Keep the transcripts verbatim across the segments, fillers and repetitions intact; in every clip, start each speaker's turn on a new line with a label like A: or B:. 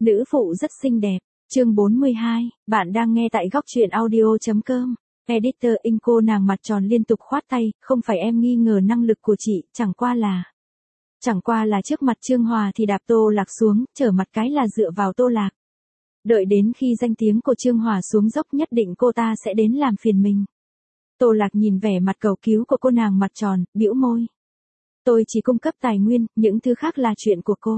A: Nữ phụ rất xinh đẹp. Chương bốn mươi hai, bạn đang nghe tại góc truyện audio.com. Editor in cô nàng mặt tròn liên tục khoát tay, không phải em nghi ngờ năng lực của chị, chẳng qua là... Chẳng qua là trước mặt Trương Hòa thì đạp Tô Lạc xuống, trở mặt cái là dựa vào Tô Lạc. Đợi đến khi danh tiếng của Trương Hòa xuống dốc nhất định cô ta sẽ đến làm phiền mình. Tô Lạc nhìn vẻ mặt cầu cứu của cô nàng mặt tròn, bĩu môi. Tôi chỉ cung cấp tài nguyên, những thứ khác là chuyện của cô.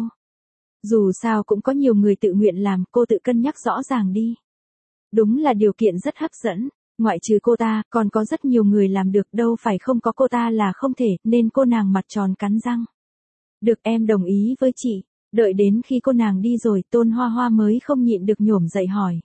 A: Dù sao cũng có nhiều người tự nguyện làm, cô tự cân nhắc rõ ràng đi. Đúng là điều kiện rất hấp dẫn, ngoại trừ cô ta, còn có rất nhiều người làm được, đâu phải không có cô ta là không thể, nên cô nàng mặt tròn cắn răng. Được, em đồng ý với chị. Đợi đến khi cô nàng đi rồi, Tôn Hoa Hoa mới không nhịn được nhổm dậy hỏi.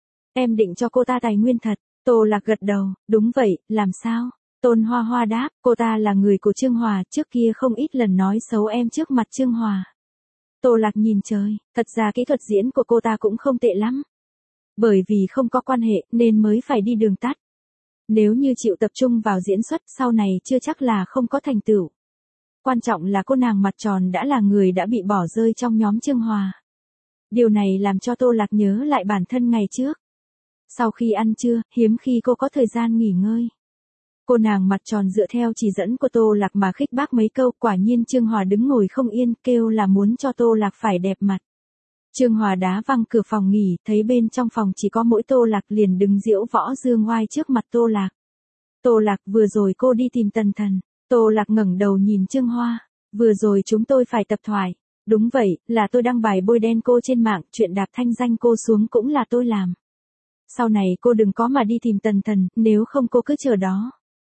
A: Em định cho cô ta tài nguyên thật? Tô Lạc gật đầu, đúng vậy, làm sao? Tôn Hoa Hoa đáp, cô ta là người của Trương Hòa, trước kia không ít lần nói xấu em trước mặt Trương Hòa. Tô Lạc nhìn trời, thật ra kỹ thuật diễn của cô ta cũng không tệ lắm. Bởi vì không có quan hệ nên mới phải đi đường tắt. Nếu như chịu tập trung vào diễn xuất sau này chưa chắc là không có thành tựu. Quan trọng là cô nàng mặt tròn đã là người đã bị bỏ rơi trong nhóm Trương Hòa. Điều này làm cho Tô Lạc nhớ lại bản thân ngày trước. Sau khi ăn trưa, hiếm khi cô có thời gian nghỉ ngơi. Cô nàng mặt tròn dựa theo chỉ dẫn của Tô Lạc mà khích bác mấy câu, quả nhiên Trương Hòa đứng ngồi không yên, kêu là muốn cho Tô Lạc phải đẹp mặt. Trương Hòa đá văng cửa phòng nghỉ, thấy bên trong phòng chỉ có mỗi Tô Lạc liền đứng diễu võ dương oai trước mặt Tô Lạc. Tô Lạc, vừa rồi cô đi tìm Tần Thần. Tô Lạc ngẩng đầu nhìn Trương Hoa. Vừa rồi chúng tôi phải tập thoại. Đúng vậy, là tôi đăng bài bôi đen cô trên mạng, chuyện đạp thanh danh cô xuống cũng là tôi làm. Sau này cô đừng có mà đi tìm Tần Thần, nếu không cô cứ chờ đó.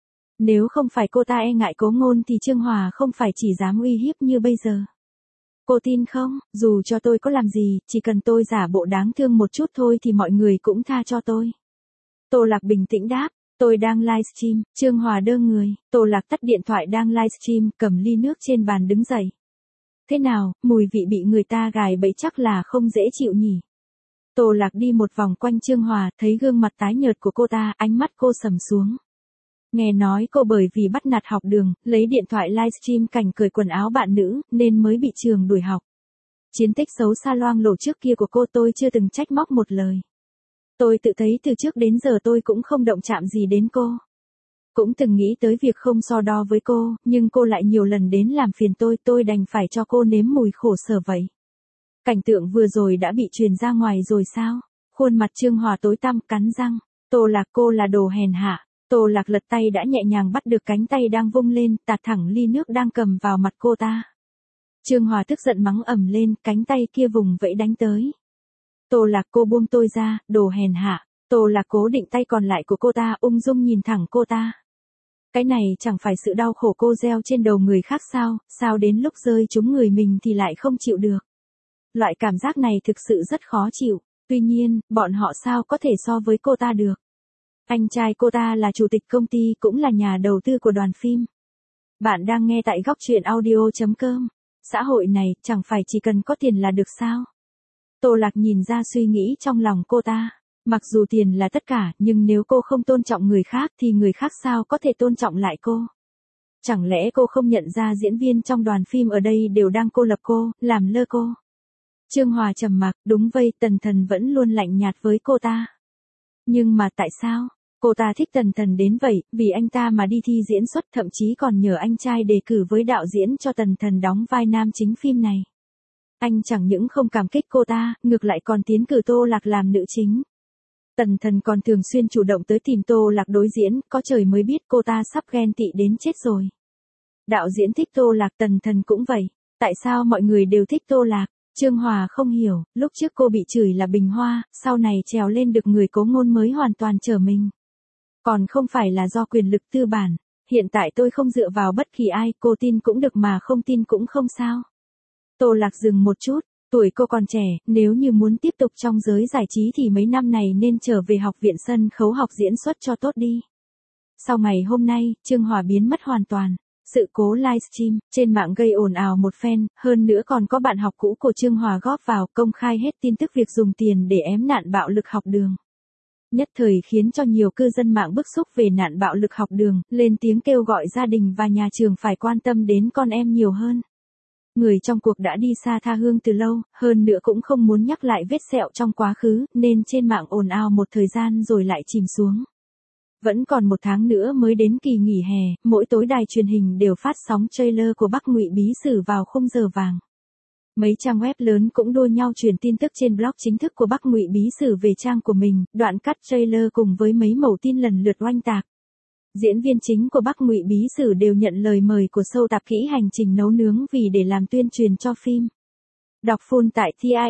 A: Nếu không phải cô ta e ngại Cố Ngôn thì Trương Hòa không phải chỉ dám uy hiếp như bây giờ. Cô tin không, dù cho tôi có làm gì, chỉ cần tôi giả bộ đáng thương một chút thôi thì mọi người cũng tha cho tôi. Tô Lạc bình tĩnh đáp, tôi đang livestream. Trương Hòa đơ người, Tô Lạc tắt điện thoại đang livestream, cầm ly nước trên bàn đứng dậy. Thế nào, mùi vị bị người ta gài bẫy chắc là không dễ chịu nhỉ. Tô Lạc đi một vòng quanh Trương Hòa, thấy gương mặt tái nhợt của cô ta, ánh mắt cô sầm xuống. Nghe nói cô bởi vì bắt nạt học đường, lấy điện thoại livestream cảnh cởi quần áo bạn nữ, nên mới bị trường đuổi học. Chiến tích xấu xa loang lổ trước kia của cô tôi chưa từng trách móc một lời. Tôi tự thấy từ trước đến giờ tôi cũng không động chạm gì đến cô. Cũng từng nghĩ tới việc không so đo với cô, nhưng cô lại nhiều lần đến làm phiền tôi, tôi đành phải cho cô nếm mùi khổ sở vậy. Cảnh tượng vừa rồi đã bị truyền ra ngoài rồi sao? Khuôn mặt Trương Hòa tối tăm, cắn răng. Tô Lạc, cô là đồ hèn hạ. Tô Lạc lật tay đã nhẹ nhàng bắt được cánh tay đang vung lên, tạt thẳng ly nước đang cầm vào mặt cô ta. Trương Hòa tức giận mắng ầm lên, cánh tay kia vùng vẫy đánh tới. Tô Lạc, cô buông tôi ra, đồ hèn hạ. Tô Lạc cố định tay còn lại của cô ta, ung dung nhìn thẳng cô ta. Cái này chẳng phải sự đau khổ cô gieo trên đầu người khác sao, sao đến lúc rơi trúng người mình thì lại không chịu được. Loại cảm giác này thực sự rất khó chịu, tuy nhiên, bọn họ sao có thể so với cô ta được. Anh trai cô ta là chủ tịch công ty cũng là nhà đầu tư của đoàn phim. Bạn đang nghe tại góc truyện audio.com. Xã hội này chẳng phải chỉ cần có tiền là được sao? Tô Lạc nhìn ra suy nghĩ trong lòng cô ta. Mặc dù tiền là tất cả, nhưng nếu cô không tôn trọng người khác thì người khác sao có thể tôn trọng lại cô? Chẳng lẽ cô không nhận ra diễn viên trong đoàn phim ở đây đều đang cô lập cô, làm lơ cô? Trương Hòa trầm mặc, đúng vậy, Tần Thần vẫn luôn lạnh nhạt với cô ta. Nhưng mà tại sao? Cô ta thích Tần Thần đến vậy, vì anh ta mà đi thi diễn xuất, thậm chí còn nhờ anh trai đề cử với đạo diễn cho Tần Thần đóng vai nam chính phim này. Anh chẳng những không cảm kích cô ta, ngược lại còn tiến cử Tô Lạc làm nữ chính. Tần Thần còn thường xuyên chủ động tới tìm Tô Lạc đối diễn, có trời mới biết cô ta sắp ghen tị đến chết rồi. Đạo diễn thích Tô Lạc, Tần Thần cũng vậy. Tại sao mọi người đều thích Tô Lạc? Trương Hòa không hiểu, lúc trước cô bị chửi là bình hoa, sau này trèo lên được người Cố Ngôn mới hoàn toàn trở mình. Còn không phải là do quyền lực tư bản, hiện tại tôi không dựa vào bất kỳ ai, cô tin cũng được mà không tin cũng không sao. Tô Lạc dừng một chút, tuổi cô còn trẻ, nếu như muốn tiếp tục trong giới giải trí thì mấy năm này nên trở về học viện sân khấu học diễn xuất cho tốt đi. Sau ngày hôm nay, Trương Hòa biến mất hoàn toàn. Sự cố livestream trên mạng gây ồn ào một phen, hơn nữa còn có bạn học cũ của Trương Hòa góp vào công khai hết tin tức việc dùng tiền để ém nạn bạo lực học đường. Nhất thời khiến cho nhiều cư dân mạng bức xúc về nạn bạo lực học đường, lên tiếng kêu gọi gia đình và nhà trường phải quan tâm đến con em nhiều hơn. Người trong cuộc đã đi xa tha hương từ lâu, hơn nữa cũng không muốn nhắc lại vết sẹo trong quá khứ, nên trên mạng ồn ào một thời gian rồi lại chìm xuống. Vẫn còn một tháng nữa mới đến kỳ nghỉ hè, mỗi tối đài truyền hình đều phát sóng trailer của Bắc Ngụy Bí Sử vào khung giờ vàng. Mấy trang web lớn cũng đua nhau truyền tin tức trên blog chính thức của Bắc Ngụy Bí Sử về trang của mình, đoạn cắt trailer cùng với mấy mẩu tin lần lượt oanh tạc. Diễn viên chính của Bắc Ngụy Bí Sử đều nhận lời mời của show tạp kỹ hành trình nấu nướng vì để làm tuyên truyền cho phim. Đọc full tại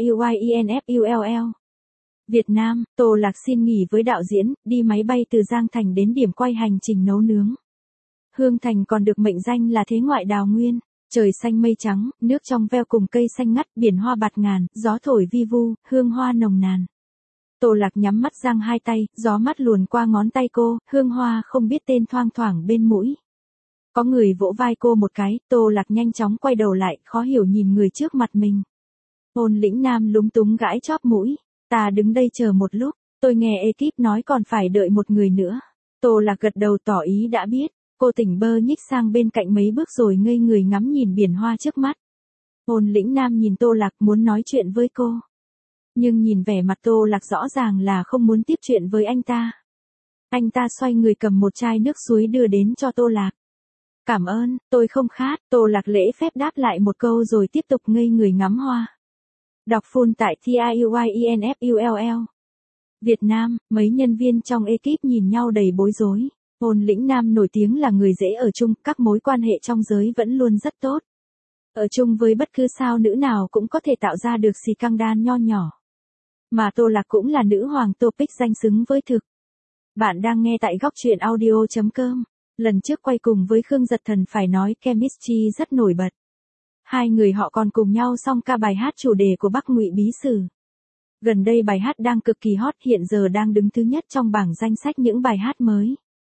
A: TIUYINFULL. Việt Nam, Tô Lạc xin nghỉ với đạo diễn, đi máy bay từ Giang Thành đến điểm quay hành trình nấu nướng. Hương Thành còn được mệnh danh là thế ngoại đào nguyên, trời xanh mây trắng, nước trong veo cùng cây xanh ngắt, biển hoa bạt ngàn, gió thổi vi vu, hương hoa nồng nàn. Tô Lạc nhắm mắt giang hai tay, gió mát luồn qua ngón tay cô, hương hoa không biết tên thoang thoảng bên mũi. Có người vỗ vai cô một cái, Tô Lạc nhanh chóng quay đầu lại, khó hiểu nhìn người trước mặt mình. Ôn Lĩnh Nam lúng túng gãi chóp mũi, ta đứng đây chờ một lúc, tôi nghe ekip nói còn phải đợi một người nữa. Tô Lạc gật đầu tỏ ý đã biết, cô tỉnh bơ nhích sang bên cạnh mấy bước rồi ngây người ngắm nhìn biển hoa trước mắt. Ôn Lĩnh Nam nhìn Tô Lạc muốn nói chuyện với cô. Nhưng nhìn vẻ mặt Tô Lạc rõ ràng là không muốn tiếp chuyện với anh ta. Anh ta xoay người cầm một chai nước suối đưa đến cho Tô Lạc. Cảm ơn, tôi không khát. Tô Lạc lễ phép đáp lại một câu rồi tiếp tục ngây người ngắm hoa. Đọc full tại TIUYINFULL. Việt Nam, mấy nhân viên trong ekip nhìn nhau đầy bối rối. Ôn Lĩnh Nam nổi tiếng là người dễ ở chung, các mối quan hệ trong giới vẫn luôn rất tốt. Ở chung với bất cứ sao nữ nào cũng có thể tạo ra được xì căng đan nho nhỏ. Mà Tô Lạc cũng là nữ hoàng topic danh xứng với thực. Bạn đang nghe tại góc truyện audio chấm com. Lần trước quay cùng với Khương Giật Thần phải nói chemistry rất nổi bật. Hai người họ còn cùng nhau song ca bài hát chủ đề của Bắc Ngụy Bí Sử. Gần đây bài hát đang cực kỳ hot, hiện giờ đang đứng thứ nhất trong bảng danh sách những bài hát mới.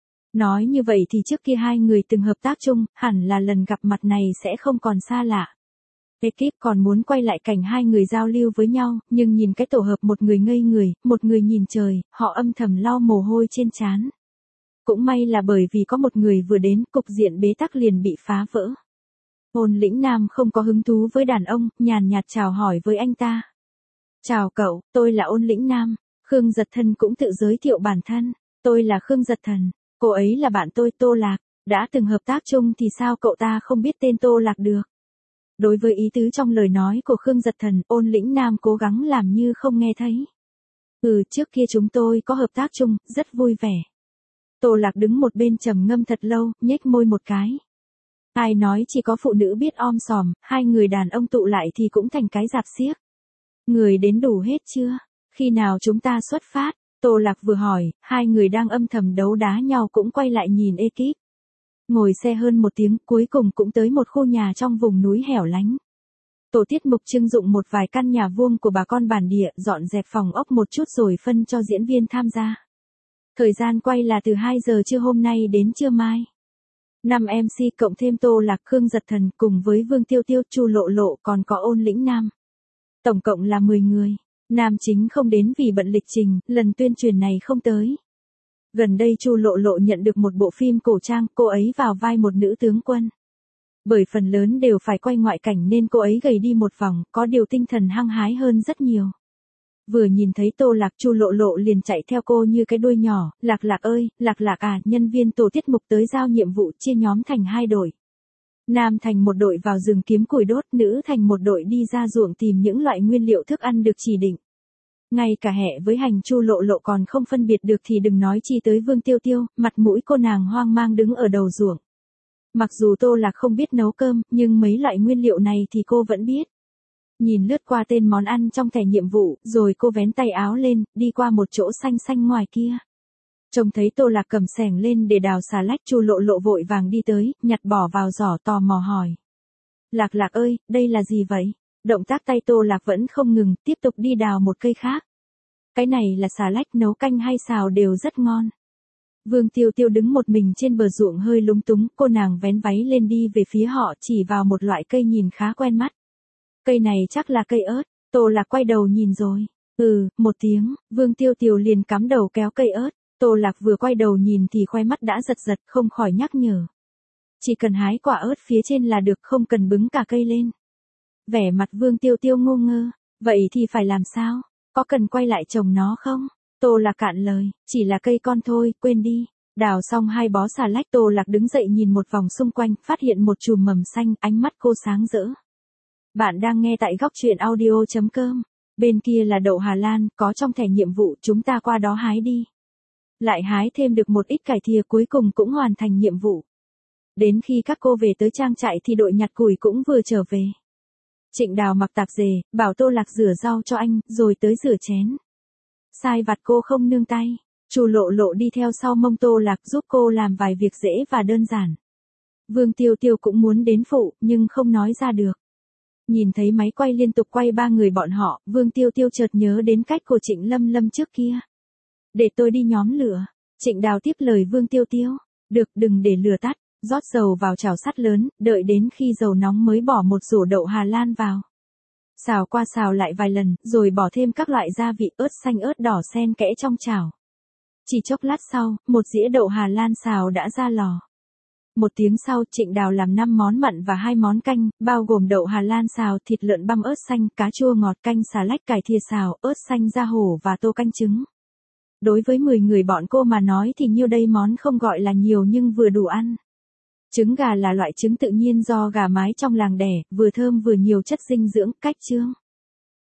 A: Nói như vậy thì trước kia hai người từng hợp tác chung, hẳn là lần gặp mặt này sẽ không còn xa lạ. Ekip còn muốn quay lại cảnh hai người giao lưu với nhau, nhưng nhìn cái tổ hợp một người ngây người, một người nhìn trời, họ âm thầm lau mồ hôi trên trán. Cũng may là bởi vì có một người vừa đến, cục diện bế tắc liền bị phá vỡ. Ôn Lĩnh Nam không có hứng thú với đàn ông, nhàn nhạt chào hỏi với anh ta. Chào cậu, tôi là Ôn Lĩnh Nam. Khương Giật Thần cũng tự giới thiệu bản thân. Tôi là Khương Giật Thần, cô ấy là bạn tôi Tô Lạc. Đã từng hợp tác chung thì sao cậu ta không biết tên Tô Lạc được? Đối với ý tứ trong lời nói của Khương Giật Thần, Ôn Lĩnh Nam cố gắng làm như không nghe thấy. Ừ, trước kia chúng tôi có hợp tác chung, rất vui vẻ. Tô Lạc đứng một bên trầm ngâm thật lâu, nhếch môi một cái. Ai nói chỉ có phụ nữ biết om sòm, hai người đàn ông tụ lại thì cũng thành cái rạp xiếc. Người đến đủ hết chưa? Khi nào chúng ta xuất phát? Tô Lạc vừa hỏi, hai người đang âm thầm đấu đá nhau cũng quay lại nhìn ekip. Ngồi xe hơn một tiếng, cuối cùng cũng tới một khu nhà trong vùng núi hẻo lánh. Tổ tiết mục trưng dụng một vài căn nhà vuông của bà con bản địa, dọn dẹp phòng ốc một chút rồi phân cho diễn viên tham gia. Thời gian quay là từ hai giờ trưa hôm nay đến trưa mai. năm em xê cộng thêm Tô Lạc, Khương Giật Thần cùng với Vương Tiêu Tiêu, Chu Lộ Lộ còn có Ôn Lĩnh Nam. Tổng cộng là mười người. Nam chính không đến vì bận lịch trình, lần tuyên truyền này không tới. Gần đây Chu Lộ Lộ nhận được một bộ phim cổ trang, cô ấy vào vai một nữ tướng quân. Bởi phần lớn đều phải quay ngoại cảnh nên cô ấy gầy đi một vòng, có điều tinh thần hăng hái hơn rất nhiều. Vừa nhìn thấy Tô Lạc, Chu Lộ Lộ liền chạy theo cô như cái đuôi nhỏ, Lạc Lạc ơi, Lạc Lạc à, nhân viên tổ tiết mục tới giao nhiệm vụ chia nhóm thành hai đội. Nam thành một đội vào rừng kiếm củi đốt, nữ thành một đội đi ra ruộng tìm những loại nguyên liệu thức ăn được chỉ định. Ngay cả hẹ với hành Chu Lộ Lộ còn không phân biệt được thì đừng nói chi tới Vương Tiêu Tiêu, mặt mũi cô nàng hoang mang đứng ở đầu ruộng. Mặc dù Tô Lạc không biết nấu cơm, nhưng mấy loại nguyên liệu này thì cô vẫn biết. Nhìn lướt qua tên món ăn trong thẻ nhiệm vụ, rồi cô vén tay áo lên, đi qua một chỗ xanh xanh ngoài kia. Trông thấy Tô Lạc cầm xẻng lên để đào xà lách, Chu Lộ Lộ vội vàng đi tới, nhặt bỏ vào giỏ tò mò hỏi. Lạc Lạc ơi, đây là gì vậy? Động tác tay Tô Lạc vẫn không ngừng, tiếp tục đi đào một cây khác. Cái này là xà lách, nấu canh hay xào đều rất ngon. Vương Tiêu Tiêu đứng một mình trên bờ ruộng hơi lúng túng, cô nàng vén váy lên đi về phía họ, chỉ vào một loại cây nhìn khá quen mắt. Cây này chắc là cây ớt. Tô Lạc quay đầu nhìn rồi. Ừ, một tiếng, Vương Tiêu Tiêu liền cắm đầu kéo cây ớt. Tô Lạc vừa quay đầu nhìn thì khoe mắt đã giật giật, không khỏi nhắc nhở. Chỉ cần hái quả ớt phía trên là được, không cần bứng cả cây lên. Vẻ mặt Vương Tiêu Tiêu ngô ngơ, vậy thì phải làm sao? Có cần quay lại trồng nó không? Tô Lạc cạn lời, chỉ là cây con thôi, quên đi. Đào xong hai bó xà lách, Tô Lạc đứng dậy nhìn một vòng xung quanh, phát hiện một chùm mầm xanh, ánh mắt cô sáng rỡ. Bạn đang nghe tại góc truyện audio chấm com. Bên kia là đậu Hà Lan, có trong thẻ nhiệm vụ, chúng ta qua đó hái đi. Lại hái thêm được một ít cải thìa, cuối cùng cũng hoàn thành nhiệm vụ. Đến khi các cô về tới trang trại thì đội nhặt củi cũng vừa trở về. Trịnh Đào mặc tạp dề, bảo Tô Lạc rửa rau cho anh, rồi tới rửa chén. Sai vặt cô không nương tay. Chu Lộ Lộ đi theo sau mông Tô Lạc giúp cô làm vài việc dễ và đơn giản. Vương Tiêu Tiêu cũng muốn đến phụ, nhưng không nói ra được. Nhìn thấy máy quay liên tục quay ba người bọn họ, Vương Tiêu Tiêu chợt nhớ đến cách của Trịnh Lâm Lâm trước kia. Để tôi đi nhóm lửa. Trịnh Đào tiếp lời Vương Tiêu Tiêu. Được, đừng để lửa tắt. Rót dầu vào chảo sắt lớn, đợi đến khi dầu nóng mới bỏ một rổ đậu Hà Lan vào. Xào qua xào lại vài lần, rồi bỏ thêm các loại gia vị ớt xanh ớt đỏ xen kẽ trong chảo. Chỉ chốc lát sau, một dĩa đậu Hà Lan xào đã ra lò. Một tiếng sau, Trịnh Đào làm năm món mặn và hai món canh, bao gồm đậu Hà Lan xào, thịt lợn băm ớt xanh, cá chua ngọt, canh xà lách, cải thìa xào, ớt xanh da hổ và tô canh trứng. Đối với mười người bọn cô mà nói thì nhiêu đây món không gọi là nhiều nhưng vừa đủ ăn. Trứng gà là loại trứng tự nhiên do gà mái trong làng đẻ, vừa thơm vừa nhiều chất dinh dưỡng, cách chương.